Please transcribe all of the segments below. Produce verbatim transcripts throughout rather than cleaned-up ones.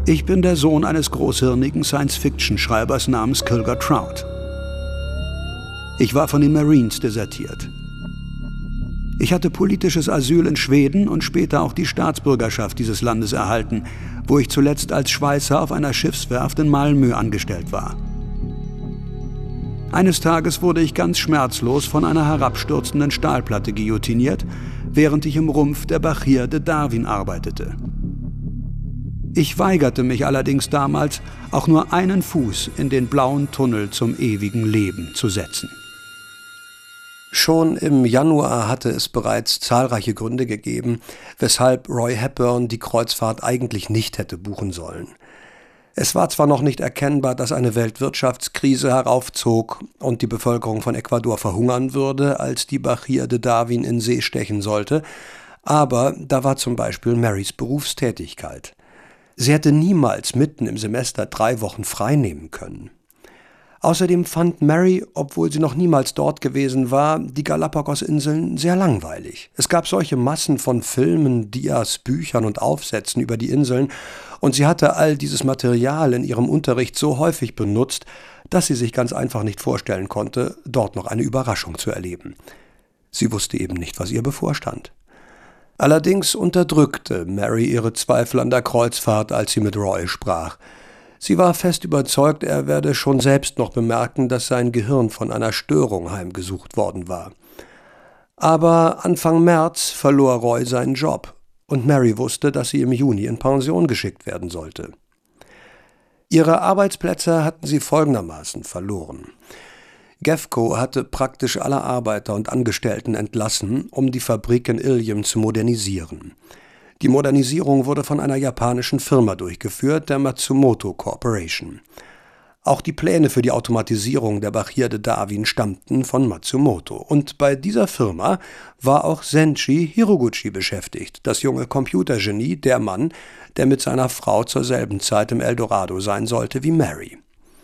Ich bin der Sohn eines großhirnigen Science-Fiction-Schreibers namens Kilger Trout. Ich war von den Marines desertiert. Ich hatte politisches Asyl in Schweden und später auch die Staatsbürgerschaft dieses Landes erhalten, wo ich zuletzt als Schweißer auf einer Schiffswerft in Malmö angestellt war. Eines Tages wurde ich ganz schmerzlos von einer herabstürzenden Stahlplatte guillotiniert, während ich im Rumpf der Bahia de Darwin arbeitete. Ich weigerte mich allerdings damals, auch nur einen Fuß in den blauen Tunnel zum ewigen Leben zu setzen. Schon im Januar hatte es bereits zahlreiche Gründe gegeben, weshalb Roy Hepburn die Kreuzfahrt eigentlich nicht hätte buchen sollen. Es war zwar noch nicht erkennbar, dass eine Weltwirtschaftskrise heraufzog und die Bevölkerung von Ecuador verhungern würde, als die Bahia de Darwin in See stechen sollte, aber da war zum Beispiel Marys Berufstätigkeit. Sie hätte niemals mitten im Semester drei Wochen frei nehmen können. Außerdem fand Mary, obwohl sie noch niemals dort gewesen war, die Galapagos-Inseln sehr langweilig. Es gab solche Massen von Filmen, Dias, Büchern und Aufsätzen über die Inseln und sie hatte all dieses Material in ihrem Unterricht so häufig benutzt, dass sie sich ganz einfach nicht vorstellen konnte, dort noch eine Überraschung zu erleben. Sie wusste eben nicht, was ihr bevorstand. Allerdings unterdrückte Mary ihre Zweifel an der Kreuzfahrt, als sie mit Roy sprach. Sie war fest überzeugt, er werde schon selbst noch bemerken, dass sein Gehirn von einer Störung heimgesucht worden war. Aber Anfang März verlor Roy seinen Job und Mary wusste, dass sie im Juni in Pension geschickt werden sollte. Ihre Arbeitsplätze hatten sie folgendermaßen verloren. Gefco hatte praktisch alle Arbeiter und Angestellten entlassen, um die Fabrik in Ilium zu modernisieren. Die Modernisierung wurde von einer japanischen Firma durchgeführt, der Matsumoto Corporation. Auch die Pläne für die Automatisierung der Bahia de Darwin stammten von Matsumoto. Und bei dieser Firma war auch Senshi Hiroguchi beschäftigt, das junge Computergenie, der Mann, der mit seiner Frau zur selben Zeit im Eldorado sein sollte wie Mary.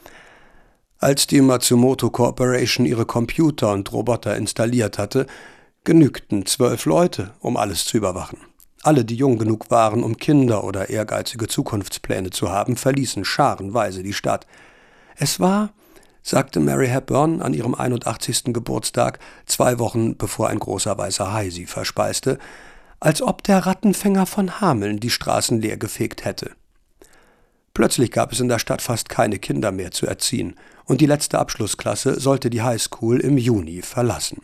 Als die Matsumoto Corporation ihre Computer und Roboter installiert hatte, genügten zwölf Leute, um alles zu überwachen. Alle, die jung genug waren, um Kinder oder ehrgeizige Zukunftspläne zu haben, verließen scharenweise die Stadt. Es war, sagte Mary Hepburn an ihrem einundachtzigsten Geburtstag, zwei Wochen bevor ein großer weißer Hai sie verspeiste, als ob der Rattenfänger von Hameln die Straßen leergefegt hätte. Plötzlich gab es in der Stadt fast keine Kinder mehr zu erziehen, und die letzte Abschlussklasse sollte die Highschool im Juni verlassen.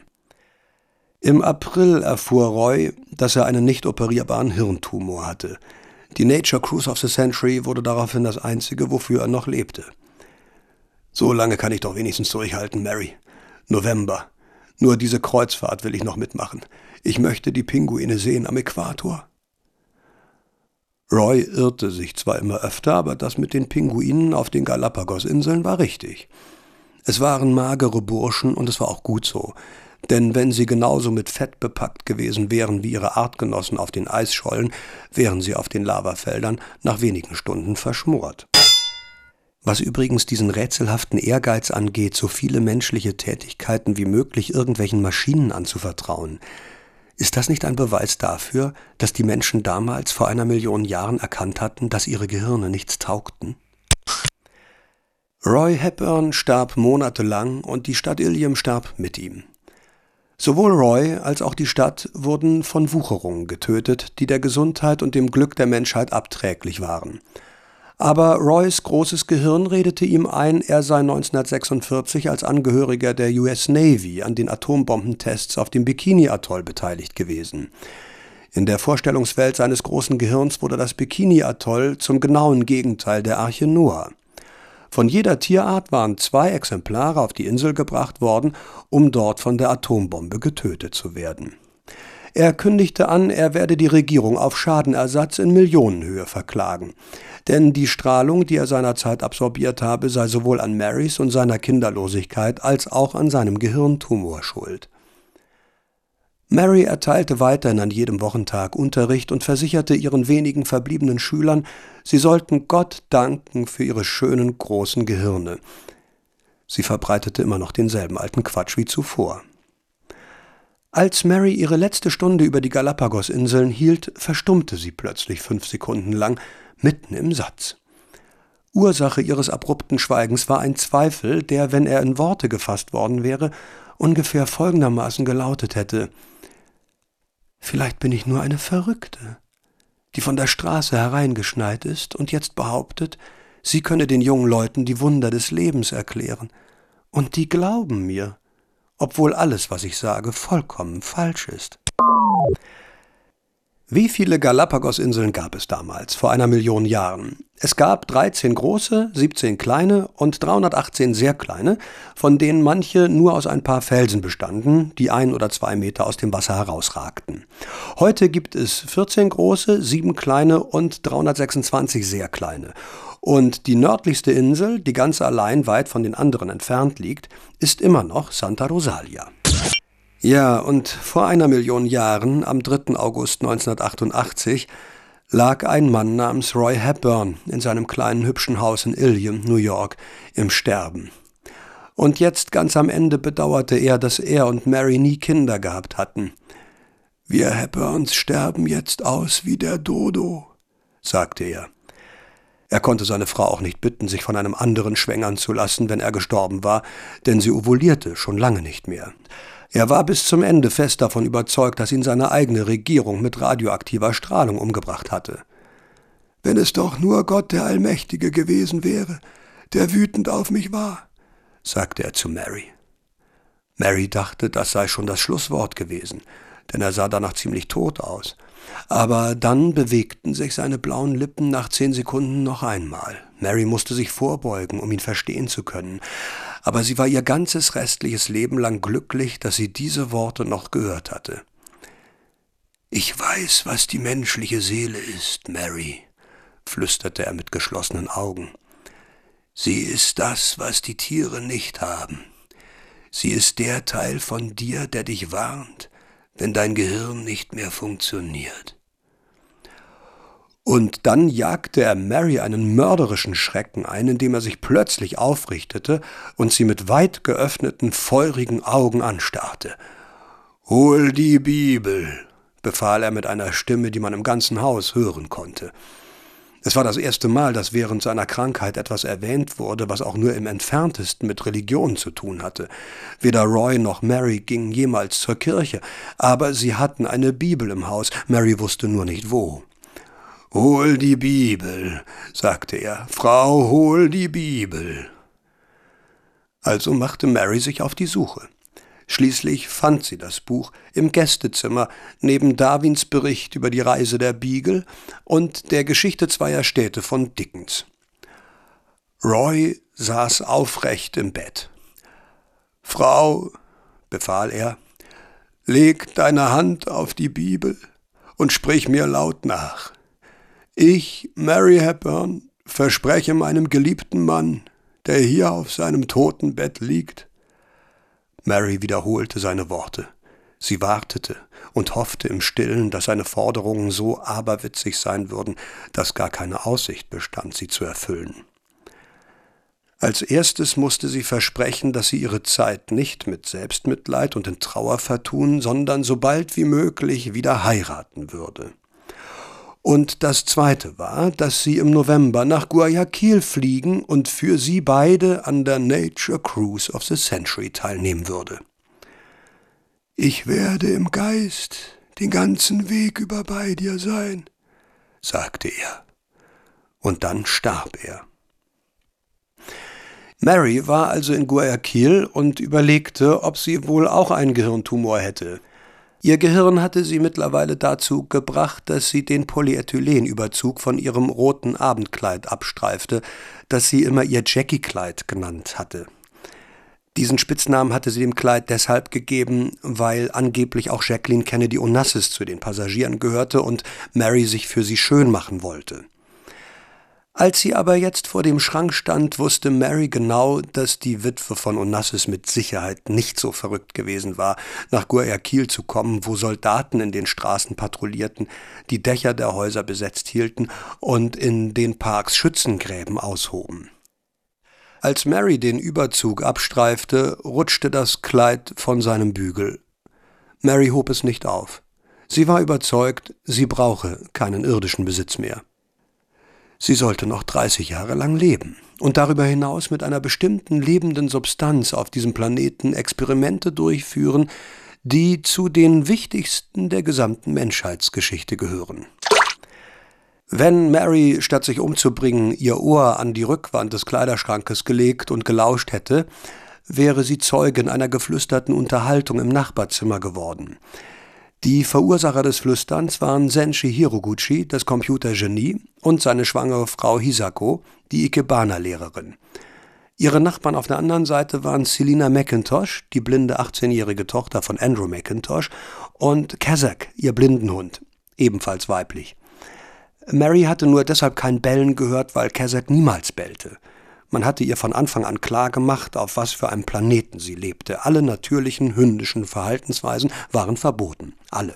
Im April erfuhr Roy, dass er einen nicht operierbaren Hirntumor hatte. Die Nature Cruise of the Century wurde daraufhin das einzige, wofür er noch lebte. »So lange kann ich doch wenigstens durchhalten, Mary. November. Nur diese Kreuzfahrt will ich noch mitmachen. Ich möchte die Pinguine sehen am Äquator.« Roy irrte sich zwar immer öfter, aber das mit den Pinguinen auf den Galapagos-Inseln war richtig. Es waren magere Burschen und es war auch gut so. Denn wenn sie genauso mit Fett bepackt gewesen wären wie ihre Artgenossen auf den Eisschollen, wären sie auf den Lavafeldern nach wenigen Stunden verschmort. Was übrigens diesen rätselhaften Ehrgeiz angeht, so viele menschliche Tätigkeiten wie möglich irgendwelchen Maschinen anzuvertrauen, ist das nicht ein Beweis dafür, dass die Menschen damals vor einer Million Jahren erkannt hatten, dass ihre Gehirne nichts taugten? Roy Hepburn starb monatelang und die Stadt Ilium starb mit ihm. Sowohl Roy als auch die Stadt wurden von Wucherungen getötet, die der Gesundheit und dem Glück der Menschheit abträglich waren. Aber Roys großes Gehirn redete ihm ein, er sei neunzehnhundertsechsundvierzig als Angehöriger der U S Navy an den Atombombentests auf dem Bikini-Atoll beteiligt gewesen. In der Vorstellungswelt seines großen Gehirns wurde das Bikini-Atoll zum genauen Gegenteil der Arche Noah. Von jeder Tierart waren zwei Exemplare auf die Insel gebracht worden, um dort von der Atombombe getötet zu werden. Er kündigte an, er werde die Regierung auf Schadenersatz in Millionenhöhe verklagen. Denn die Strahlung, die er seinerzeit absorbiert habe, sei sowohl an Marys und seiner Kinderlosigkeit als auch an seinem Gehirntumor schuld. Mary erteilte weiterhin an jedem Wochentag Unterricht und versicherte ihren wenigen verbliebenen Schülern, sie sollten Gott danken für ihre schönen, großen Gehirne. Sie verbreitete immer noch denselben alten Quatsch wie zuvor. Als Mary ihre letzte Stunde über die Galapagos-Inseln hielt, verstummte sie plötzlich fünf Sekunden lang, mitten im Satz. Ursache ihres abrupten Schweigens war ein Zweifel, der, wenn er in Worte gefasst worden wäre, ungefähr folgendermaßen gelautet hätte: Vielleicht bin ich nur eine Verrückte, die von der Straße hereingeschneit ist und jetzt behauptet, sie könne den jungen Leuten die Wunder des Lebens erklären. Und die glauben mir, obwohl alles, was ich sage, vollkommen falsch ist. Wie viele Galapagos-Inseln gab es damals, vor einer Million Jahren? Es gab dreizehn große, siebzehn kleine und dreihundertachtzehn sehr kleine, von denen manche nur aus ein paar Felsen bestanden, die ein oder zwei Meter aus dem Wasser herausragten. Heute gibt es vierzehn große, sieben kleine und dreihundertsechsundzwanzig sehr kleine. Und die nördlichste Insel, die ganz allein weit von den anderen entfernt liegt, ist immer noch Santa Rosalia. Ja, und vor einer Million Jahren, am dritten August neunzehnhundertachtundachtzig, lag ein Mann namens Roy Hepburn in seinem kleinen hübschen Haus in Ilium, New York, im Sterben. Und jetzt ganz am Ende bedauerte er, dass er und Mary nie Kinder gehabt hatten. »Wir Hepburns sterben jetzt aus wie der Dodo«, sagte er. Er konnte seine Frau auch nicht bitten, sich von einem anderen schwängern zu lassen, wenn er gestorben war, denn sie ovulierte schon lange nicht mehr. Er war bis zum Ende fest davon überzeugt, dass ihn seine eigene Regierung mit radioaktiver Strahlung umgebracht hatte. »Wenn es doch nur Gott der Allmächtige gewesen wäre, der wütend auf mich war«, sagte er zu Mary. Mary dachte, das sei schon das Schlusswort gewesen, denn er sah danach ziemlich tot aus. Aber dann bewegten sich seine blauen Lippen nach zehn Sekunden noch einmal. Mary musste sich vorbeugen, um ihn verstehen zu können. Aber sie war ihr ganzes restliches Leben lang glücklich, dass sie diese Worte noch gehört hatte. »Ich weiß, was die menschliche Seele ist, Mary«, flüsterte er mit geschlossenen Augen. »Sie ist das, was die Tiere nicht haben. Sie ist der Teil von dir, der dich warnt, wenn dein Gehirn nicht mehr funktioniert.« Und dann jagte er Mary einen mörderischen Schrecken ein, indem er sich plötzlich aufrichtete und sie mit weit geöffneten, feurigen Augen anstarrte. »Hol die Bibel«, befahl er mit einer Stimme, die man im ganzen Haus hören konnte. Es war das erste Mal, dass während seiner Krankheit etwas erwähnt wurde, was auch nur im Entferntesten mit Religion zu tun hatte. Weder Roy noch Mary gingen jemals zur Kirche, aber sie hatten eine Bibel im Haus, Mary wusste nur nicht wo. »Hol die Bibel«, sagte er, »Frau, hol die Bibel.« Also machte Mary sich auf die Suche. Schließlich fand sie das Buch im Gästezimmer neben Darwins Bericht über die Reise der Beagle und der Geschichte zweier Städte von Dickens. Roy saß aufrecht im Bett. »Frau«, befahl er, »leg deine Hand auf die Bibel und sprich mir laut nach. Ich, Mary Hepburn, verspreche meinem geliebten Mann, der hier auf seinem Totenbett liegt.« Mary wiederholte seine Worte. Sie wartete und hoffte im Stillen, dass seine Forderungen so aberwitzig sein würden, dass gar keine Aussicht bestand, sie zu erfüllen. Als erstes musste sie versprechen, dass sie ihre Zeit nicht mit Selbstmitleid und in Trauer vertun, sondern so bald wie möglich wieder heiraten würde. Und das Zweite war, dass sie im November nach Guayaquil fliegen und für sie beide an der Nature Cruise of the Century teilnehmen würde. »Ich werde im Geist den ganzen Weg über bei dir sein«, sagte er. Und dann starb er. Mary war also in Guayaquil und überlegte, ob sie wohl auch einen Gehirntumor hätte. Ihr Gehirn hatte sie mittlerweile dazu gebracht, dass sie den Polyethylenüberzug von ihrem roten Abendkleid abstreifte, das sie immer ihr Jackie-Kleid genannt hatte. Diesen Spitznamen hatte sie dem Kleid deshalb gegeben, weil angeblich auch Jacqueline Kennedy Onassis zu den Passagieren gehörte und Mary sich für sie schön machen wollte. Als sie aber jetzt vor dem Schrank stand, wusste Mary genau, dass die Witwe von Onassis mit Sicherheit nicht so verrückt gewesen war, nach Guayaquil zu kommen, wo Soldaten in den Straßen patrouillierten, die Dächer der Häuser besetzt hielten und in den Parks Schützengräben aushoben. Als Mary den Überzug abstreifte, rutschte das Kleid von seinem Bügel. Mary hob es nicht auf. Sie war überzeugt, sie brauche keinen irdischen Besitz mehr. Sie sollte noch dreißig Jahre lang leben und darüber hinaus mit einer bestimmten lebenden Substanz auf diesem Planeten Experimente durchführen, die zu den wichtigsten der gesamten Menschheitsgeschichte gehören. Wenn Mary, statt sich umzubringen, ihr Ohr an die Rückwand des Kleiderschrankes gelegt und gelauscht hätte, wäre sie Zeugin einer geflüsterten Unterhaltung im Nachbarzimmer geworden. Die Verursacher des Flüsterns waren Senshi Hiroguchi, das Computergenie, und seine schwangere Frau Hisako, die Ikebana-Lehrerin. Ihre Nachbarn auf der anderen Seite waren Selina McIntosh, die blinde achtzehnjährige Tochter von Andrew McIntosh, und Kazak, ihr Blindenhund, ebenfalls weiblich. Mary hatte nur deshalb kein Bellen gehört, weil Kazak niemals bellte. Man hatte ihr von Anfang an klar gemacht, auf was für einem Planeten sie lebte. Alle natürlichen hündischen Verhaltensweisen waren verboten. Alle.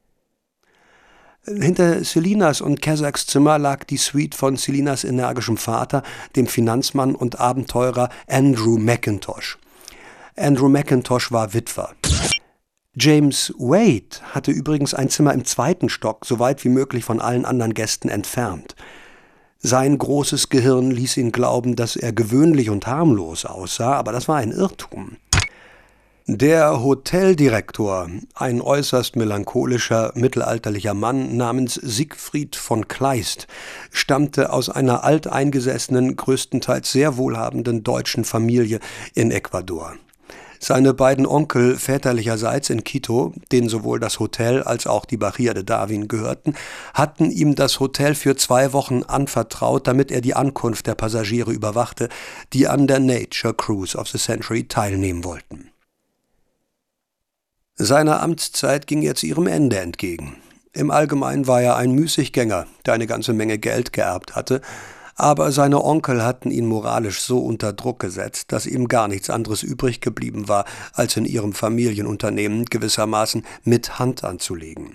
Hinter Selinas und Kazaks Zimmer lag die Suite von Selinas energischem Vater, dem Finanzmann und Abenteurer Andrew McIntosh. Andrew McIntosh war Witwer. James Wade hatte übrigens ein Zimmer im zweiten Stock, so weit wie möglich von allen anderen Gästen entfernt. Sein großes Gehirn ließ ihn glauben, dass er gewöhnlich und harmlos aussah, aber das war ein Irrtum. Der Hoteldirektor, ein äußerst melancholischer, mittelalterlicher Mann namens Siegfried von Kleist, stammte aus einer alteingesessenen, größtenteils sehr wohlhabenden deutschen Familie in Ecuador. Seine beiden Onkel väterlicherseits in Quito, denen sowohl das Hotel als auch die Bahia de Darwin gehörten, hatten ihm das Hotel für zwei Wochen anvertraut, damit er die Ankunft der Passagiere überwachte, die an der Nature Cruise of the Century teilnehmen wollten. Seine Amtszeit ging jetzt ihrem Ende entgegen. Im Allgemeinen war er ein Müßiggänger, der eine ganze Menge Geld geerbt hatte, aber seine Onkel hatten ihn moralisch so unter Druck gesetzt, dass ihm gar nichts anderes übrig geblieben war, als in ihrem Familienunternehmen gewissermaßen mit Hand anzulegen.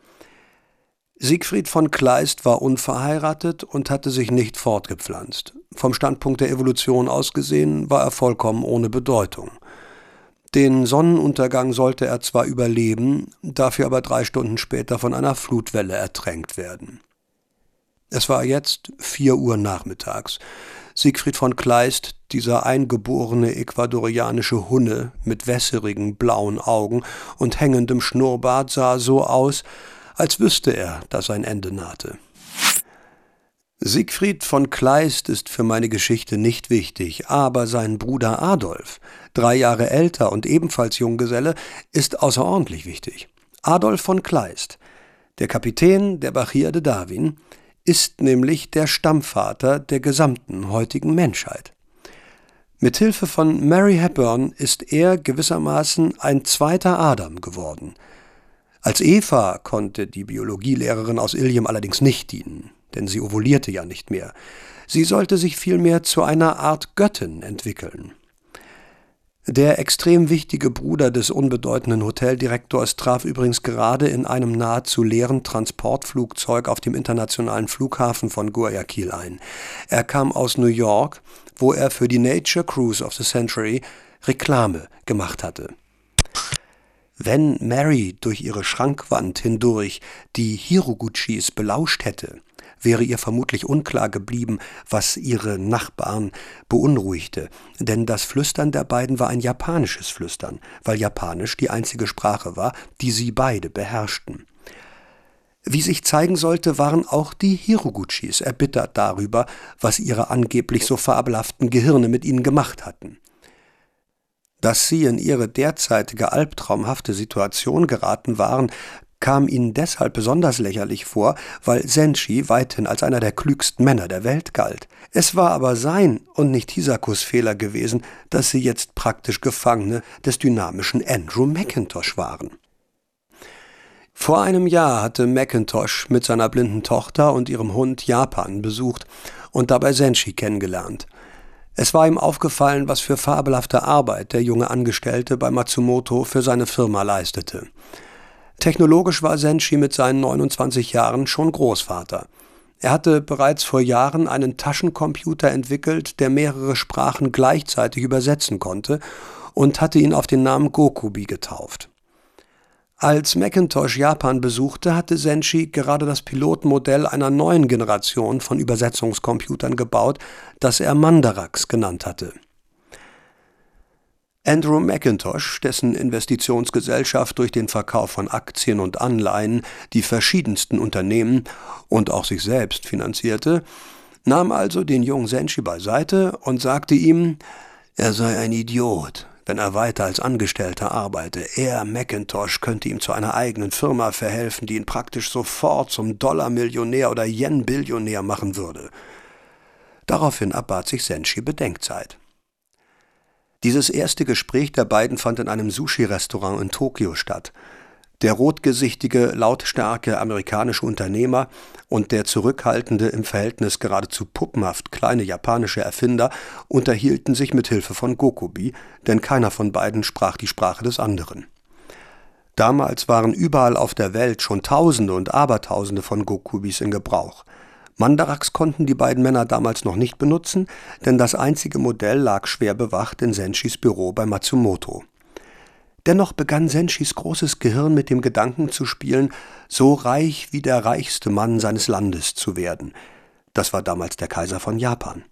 Siegfried von Kleist war unverheiratet und hatte sich nicht fortgepflanzt. Vom Standpunkt der Evolution aus gesehen war er vollkommen ohne Bedeutung. Den Sonnenuntergang sollte er zwar überleben, dafür aber drei Stunden später von einer Flutwelle ertränkt werden. Es war jetzt vier Uhr nachmittags. Siegfried von Kleist, dieser eingeborene ecuadorianische Hunne mit wässerigen blauen Augen und hängendem Schnurrbart, sah so aus, als wüsste er, dass sein Ende nahte. Siegfried von Kleist ist für meine Geschichte nicht wichtig, aber sein Bruder Adolf, drei Jahre älter und ebenfalls Junggeselle, ist außerordentlich wichtig. Adolf von Kleist, der Kapitän der Bahia de Darwin, ist nämlich der Stammvater der gesamten heutigen Menschheit. Mithilfe von Mary Hepburn ist er gewissermaßen ein zweiter Adam geworden. Als Eva konnte die Biologielehrerin aus Ilium allerdings nicht dienen, denn sie ovulierte ja nicht mehr. Sie sollte sich vielmehr zu einer Art Göttin entwickeln. Der extrem wichtige Bruder des unbedeutenden Hoteldirektors traf übrigens gerade in einem nahezu leeren Transportflugzeug auf dem internationalen Flughafen von Guayaquil ein. Er kam aus New York, wo er für die Nature Cruise of the Century Reklame gemacht hatte. Wenn Mary durch ihre Schrankwand hindurch die Hiroguchis belauscht hätte, wäre ihr vermutlich unklar geblieben, was ihre Nachbarn beunruhigte, denn das Flüstern der beiden war ein japanisches Flüstern, weil Japanisch die einzige Sprache war, die sie beide beherrschten. Wie sich zeigen sollte, waren auch die Hiroguchis erbittert darüber, was ihre angeblich so fabelhaften Gehirne mit ihnen gemacht hatten. Dass sie in ihre derzeitige albtraumhafte Situation geraten waren, kam ihnen deshalb besonders lächerlich vor, weil Senshi weithin als einer der klügsten Männer der Welt galt. Es war aber sein und nicht Hisakos Fehler gewesen, dass sie jetzt praktisch Gefangene des dynamischen Andrew McIntosh waren. Vor einem Jahr hatte McIntosh mit seiner blinden Tochter und ihrem Hund Japan besucht und dabei Senshi kennengelernt. Es war ihm aufgefallen, was für fabelhafte Arbeit der junge Angestellte bei Matsumoto für seine Firma leistete. Technologisch war Senshi mit seinen neunundzwanzig Jahren schon Großvater. Er hatte bereits vor Jahren einen Taschencomputer entwickelt, der mehrere Sprachen gleichzeitig übersetzen konnte und hatte ihn auf den Namen Gokubi getauft. Als Macintosh Japan besuchte, hatte Senshi gerade das Pilotmodell einer neuen Generation von Übersetzungscomputern gebaut, das er Mandarax genannt hatte. Andrew Macintosh, dessen Investitionsgesellschaft durch den Verkauf von Aktien und Anleihen die verschiedensten Unternehmen und auch sich selbst finanzierte, nahm also den jungen Senshi beiseite und sagte ihm, er sei ein Idiot, wenn er weiter als Angestellter arbeite. Er, Macintosh, könnte ihm zu einer eigenen Firma verhelfen, die ihn praktisch sofort zum Dollar-Millionär oder Yen-Billionär machen würde. Daraufhin erbat sich Senshi Bedenkzeit. Dieses erste Gespräch der beiden fand in einem Sushi-Restaurant in Tokio statt. Der rotgesichtige, lautstarke amerikanische Unternehmer und der zurückhaltende, im Verhältnis geradezu puppenhaft kleine japanische Erfinder unterhielten sich mit Hilfe von Gokobi, denn keiner von beiden sprach die Sprache des anderen. Damals waren überall auf der Welt schon Tausende und Abertausende von Gokubis in Gebrauch. Mandarax konnten die beiden Männer damals noch nicht benutzen, denn das einzige Modell lag schwer bewacht in Senshis Büro bei Matsumoto. Dennoch begann Senshis großes Gehirn mit dem Gedanken zu spielen, so reich wie der reichste Mann seines Landes zu werden. Das war damals der Kaiser von Japan.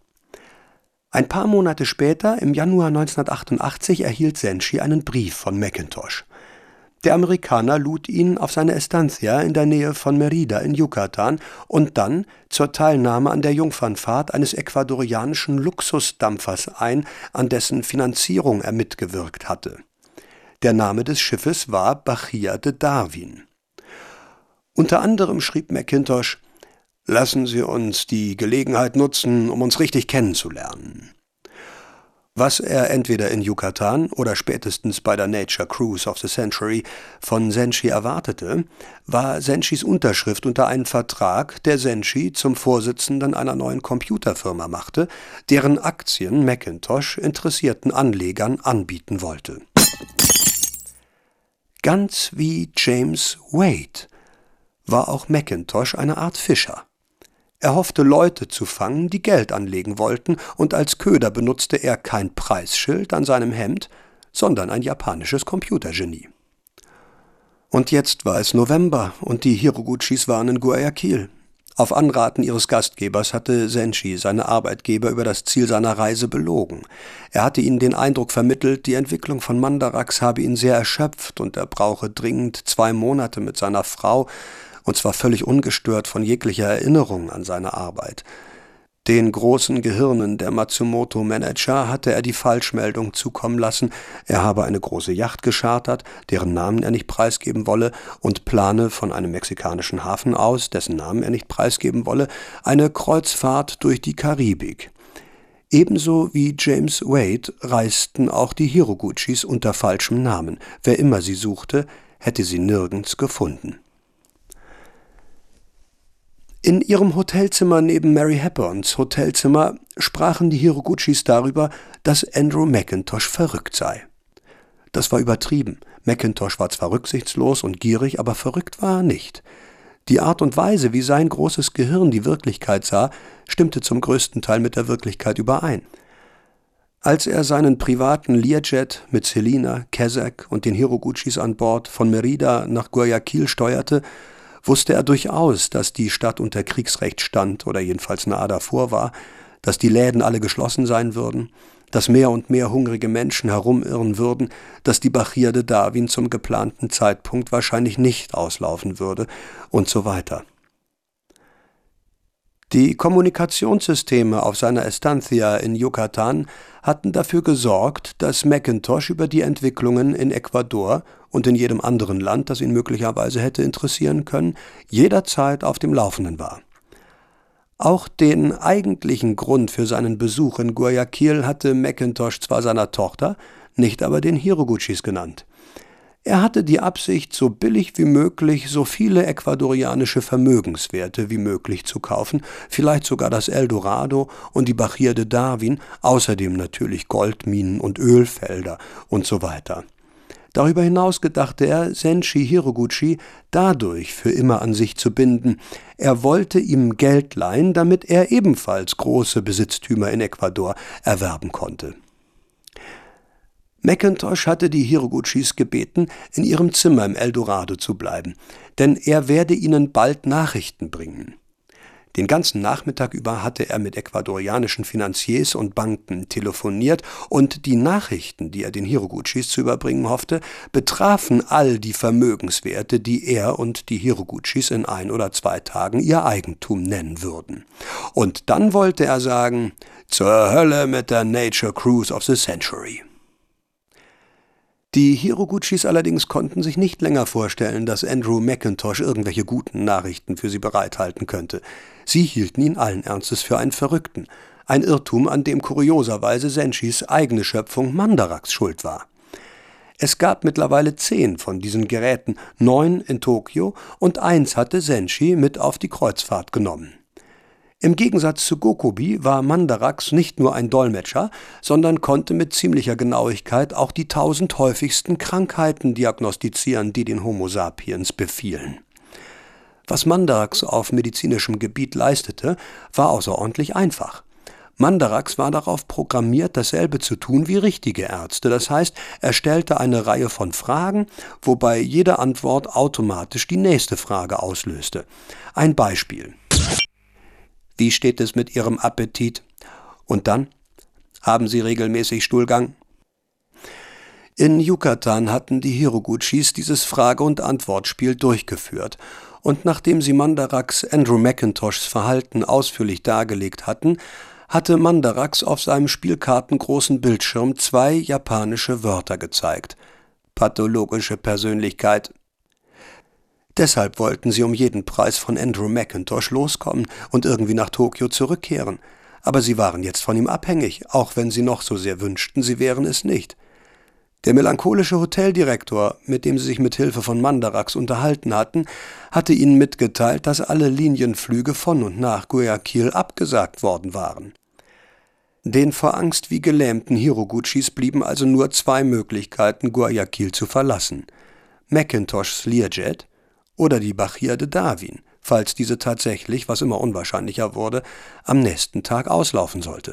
Ein paar Monate später, im Januar neunzehnhundertachtundachtzig, erhielt Senshi einen Brief von Macintosh. Der Amerikaner lud ihn auf seine Estancia in der Nähe von Mérida in Yucatan und dann zur Teilnahme an der Jungfernfahrt eines ecuadorianischen Luxusdampfers ein, an dessen Finanzierung er mitgewirkt hatte. Der Name des Schiffes war Bahia de Darwin. Unter anderem schrieb Macintosh, »Lassen Sie uns die Gelegenheit nutzen, um uns richtig kennenzulernen.« Was er entweder in Yucatan oder spätestens bei der Nature Cruise of the Century von Senshi erwartete, war Senshis Unterschrift unter einen Vertrag, der Senshi zum Vorsitzenden einer neuen Computerfirma machte, deren Aktien Macintosh interessierten Anlegern anbieten wollte. Ganz wie James Wade war auch Macintosh eine Art Fischer. Er hoffte, Leute zu fangen, die Geld anlegen wollten, und als Köder benutzte er kein Preisschild an seinem Hemd, sondern ein japanisches Computergenie. Und jetzt war es November und die Hiroguchis waren in Guayaquil. Auf Anraten ihres Gastgebers hatte Senshi seine Arbeitgeber über das Ziel seiner Reise belogen. Er hatte ihnen den Eindruck vermittelt, die Entwicklung von Mandarax habe ihn sehr erschöpft und er brauche dringend zwei Monate mit seiner Frau, und zwar völlig ungestört von jeglicher Erinnerung an seine Arbeit. Den großen Gehirnen der Matsumoto-Manager hatte er die Falschmeldung zukommen lassen, er habe eine große Yacht geschartert, deren Namen er nicht preisgeben wolle, und plane von einem mexikanischen Hafen aus, dessen Namen er nicht preisgeben wolle, eine Kreuzfahrt durch die Karibik. Ebenso wie James Wade reisten auch die Hiroguchis unter falschem Namen. Wer immer sie suchte, hätte sie nirgends gefunden. In ihrem Hotelzimmer neben Mary Hepburns Hotelzimmer sprachen die Hiroguchis darüber, dass Andrew Macintosh verrückt sei. Das war übertrieben. Macintosh war zwar rücksichtslos und gierig, aber verrückt war er nicht. Die Art und Weise, wie sein großes Gehirn die Wirklichkeit sah, stimmte zum größten Teil mit der Wirklichkeit überein. Als er seinen privaten Learjet mit Selina, Kezak und den Hiroguchis an Bord von Mérida nach Guayaquil steuerte, wusste er durchaus, dass die Stadt unter Kriegsrecht stand oder jedenfalls nahe davor war, dass die Läden alle geschlossen sein würden, dass mehr und mehr hungrige Menschen herumirren würden, dass die Bahia de Darwin zum geplanten Zeitpunkt wahrscheinlich nicht auslaufen würde und so weiter. Die Kommunikationssysteme auf seiner Estancia in Yucatan hatten dafür gesorgt, dass Macintosh über die Entwicklungen in Ecuador und in jedem anderen Land, das ihn möglicherweise hätte interessieren können, jederzeit auf dem Laufenden war. Auch den eigentlichen Grund für seinen Besuch in Guayaquil hatte Macintosh zwar seiner Tochter, nicht aber den Hiroguchis genannt. Er hatte die Absicht, so billig wie möglich so viele ecuadorianische Vermögenswerte wie möglich zu kaufen, vielleicht sogar das Eldorado und die Bahia de Darwin, außerdem natürlich Goldminen und Ölfelder und so weiter. Darüber hinaus gedachte er, Senshi Hiroguchi dadurch für immer an sich zu binden. Er wollte ihm Geld leihen, damit er ebenfalls große Besitztümer in Ecuador erwerben konnte. McIntosh hatte die Hiroguchis gebeten, in ihrem Zimmer im Eldorado zu bleiben, denn er werde ihnen bald Nachrichten bringen. Den ganzen Nachmittag über hatte er mit ecuadorianischen Finanziers und Banken telefoniert, und die Nachrichten, die er den Hiroguchis zu überbringen hoffte, betrafen all die Vermögenswerte, die er und die Hiroguchis in ein oder zwei Tagen ihr Eigentum nennen würden. Und dann wollte er sagen, zur Hölle mit der Nature Cruise of the Century. Die Hiroguchis allerdings konnten sich nicht länger vorstellen, dass Andrew McIntosh irgendwelche guten Nachrichten für sie bereithalten könnte. Sie hielten ihn allen Ernstes für einen Verrückten, ein Irrtum, an dem kurioserweise Senshis eigene Schöpfung Mandarax schuld war. Es gab mittlerweile zehn von diesen Geräten, neun in Tokio, und eins hatte Senshi mit auf die Kreuzfahrt genommen. Im Gegensatz zu Gokobi war Mandarax nicht nur ein Dolmetscher, sondern konnte mit ziemlicher Genauigkeit auch die tausend häufigsten Krankheiten diagnostizieren, die den Homo sapiens befielen. Was Mandarax auf medizinischem Gebiet leistete, war außerordentlich einfach. Mandarax war darauf programmiert, dasselbe zu tun wie richtige Ärzte, das heißt, er stellte eine Reihe von Fragen, wobei jede Antwort automatisch die nächste Frage auslöste. Ein Beispiel: Wie steht es mit Ihrem Appetit? Und dann: Haben Sie regelmäßig Stuhlgang? In Yucatan hatten die Hiroguchis dieses Frage- und Antwortspiel durchgeführt, und nachdem sie Mandarax Andrew McIntoshs Verhalten ausführlich dargelegt hatten, hatte Mandarax auf seinem spielkartengroßen Bildschirm zwei japanische Wörter gezeigt: pathologische Persönlichkeit. Deshalb wollten sie um jeden Preis von Andrew McIntosh loskommen und irgendwie nach Tokio zurückkehren. Aber sie waren jetzt von ihm abhängig, auch wenn sie noch so sehr wünschten, sie wären es nicht. Der melancholische Hoteldirektor, mit dem sie sich mit Hilfe von Mandarax unterhalten hatten, hatte ihnen mitgeteilt, dass alle Linienflüge von und nach Guayaquil abgesagt worden waren. Den vor Angst wie gelähmten Hiroguchis blieben also nur zwei Möglichkeiten, Guayaquil zu verlassen: McIntoshs Learjet oder die Bahia de Darwin, falls diese tatsächlich, was immer unwahrscheinlicher wurde, am nächsten Tag auslaufen sollte.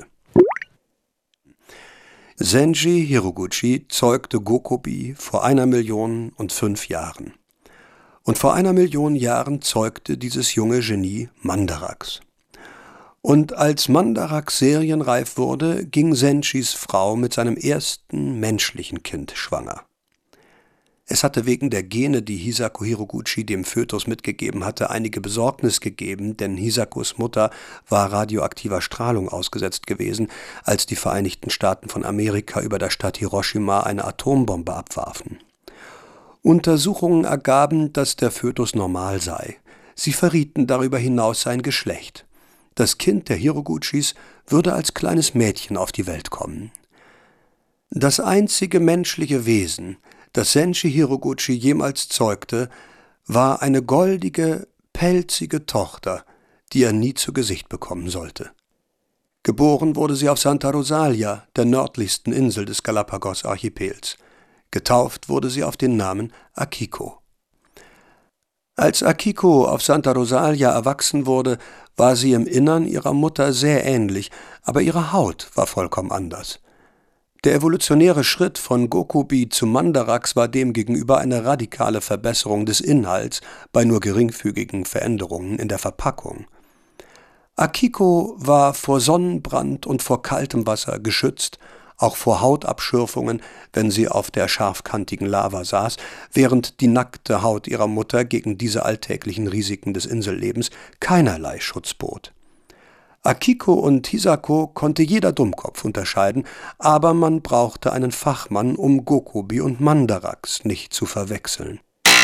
Senji Hiroguchi zeugte Gokobi vor einer Million und fünf Jahren. Und vor einer Million Jahren zeugte dieses junge Genie Mandarax. Und als Mandarax serienreif wurde, ging Senshis Frau mit seinem ersten menschlichen Kind schwanger. Es hatte wegen der Gene, die Hisako Hiroguchi dem Fötus mitgegeben hatte, einige Besorgnis gegeben, denn Hisakos Mutter war radioaktiver Strahlung ausgesetzt gewesen, als die Vereinigten Staaten von Amerika über der Stadt Hiroshima eine Atombombe abwarfen. Untersuchungen ergaben, dass der Fötus normal sei. Sie verrieten darüber hinaus sein Geschlecht. Das Kind der Hiroguchis würde als kleines Mädchen auf die Welt kommen. Das einzige menschliche Wesen, das Senshi Hiroguchi jemals zeugte, war eine goldige, pelzige Tochter, die er nie zu Gesicht bekommen sollte. Geboren wurde sie auf Santa Rosalia, der nördlichsten Insel des Galapagos-Archipels. Getauft wurde sie auf den Namen Akiko. Als Akiko auf Santa Rosalia erwachsen wurde, war sie im Innern ihrer Mutter sehr ähnlich, aber ihre Haut war vollkommen anders. Der evolutionäre Schritt von Gokobi zu Mandarax war demgegenüber eine radikale Verbesserung des Inhalts bei nur geringfügigen Veränderungen in der Verpackung. Akiko war vor Sonnenbrand und vor kaltem Wasser geschützt, auch vor Hautabschürfungen, wenn sie auf der scharfkantigen Lava saß, während die nackte Haut ihrer Mutter gegen diese alltäglichen Risiken des Insellebens keinerlei Schutz bot. Akiko und Hisako konnte jeder Dummkopf unterscheiden, aber man brauchte einen Fachmann, um Gokobi und Mandarax nicht zu verwechseln.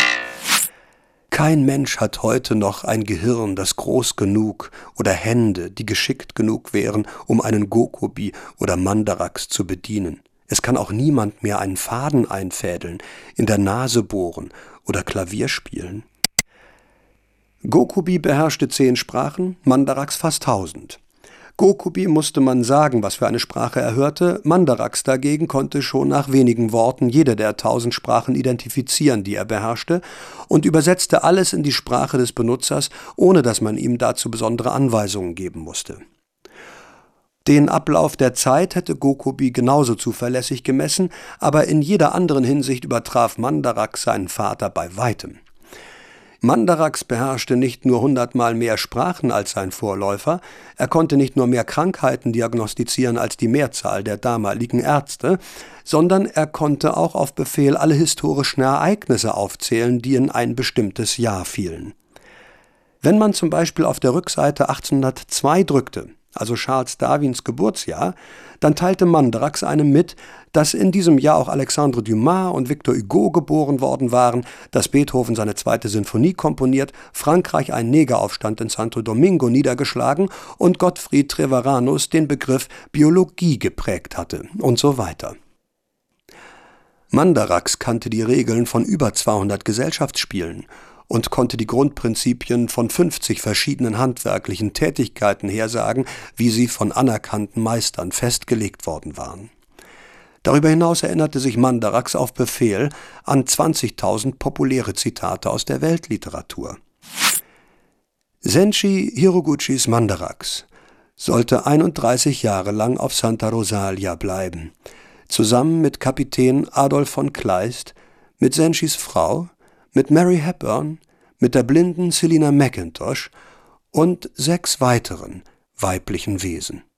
Kein Mensch hat heute noch ein Gehirn, das groß genug, oder Hände, die geschickt genug wären, um einen Gokobi oder Mandarax zu bedienen. Es kann auch niemand mehr einen Faden einfädeln, in der Nase bohren oder Klavier spielen. Gokobi beherrschte zehn Sprachen, Mandarax fast tausend. Gokobi musste man sagen, was für eine Sprache er hörte, Mandarax dagegen konnte schon nach wenigen Worten jede der tausend Sprachen identifizieren, die er beherrschte, und übersetzte alles in die Sprache des Benutzers, ohne dass man ihm dazu besondere Anweisungen geben musste. Den Ablauf der Zeit hätte Gokoby genauso zuverlässig gemessen, aber in jeder anderen Hinsicht übertraf Mandarax seinen Vater bei weitem. Mandarax beherrschte nicht nur hundertmal mehr Sprachen als sein Vorläufer, er konnte nicht nur mehr Krankheiten diagnostizieren als die Mehrzahl der damaligen Ärzte, sondern er konnte auch auf Befehl alle historischen Ereignisse aufzählen, die in ein bestimmtes Jahr fielen. Wenn man zum Beispiel auf der Rückseite achtzehnhundertzwei drückte, also Charles Darwins Geburtsjahr, dann teilte Mandarax einem mit, dass in diesem Jahr auch Alexandre Dumas und Victor Hugo geboren worden waren, dass Beethoven seine zweite Sinfonie komponiert, Frankreich einen Negeraufstand in Santo Domingo niedergeschlagen und Gottfried Treviranus den Begriff Biologie geprägt hatte und so weiter. Mandarax kannte die Regeln von über zweihundert Gesellschaftsspielen und konnte die Grundprinzipien von fünfzig verschiedenen handwerklichen Tätigkeiten hersagen, wie sie von anerkannten Meistern festgelegt worden waren. Darüber hinaus erinnerte sich Mandarax auf Befehl an zwanzigtausend populäre Zitate aus der Weltliteratur. Senshi Hiroguchis Mandarax sollte einunddreißig Jahre lang auf Santa Rosalia bleiben, zusammen mit Kapitän Adolf von Kleist, mit Senshis Frau, mit Mary Hepburn, mit der blinden Selina McIntosh und sechs weiteren weiblichen Wesen.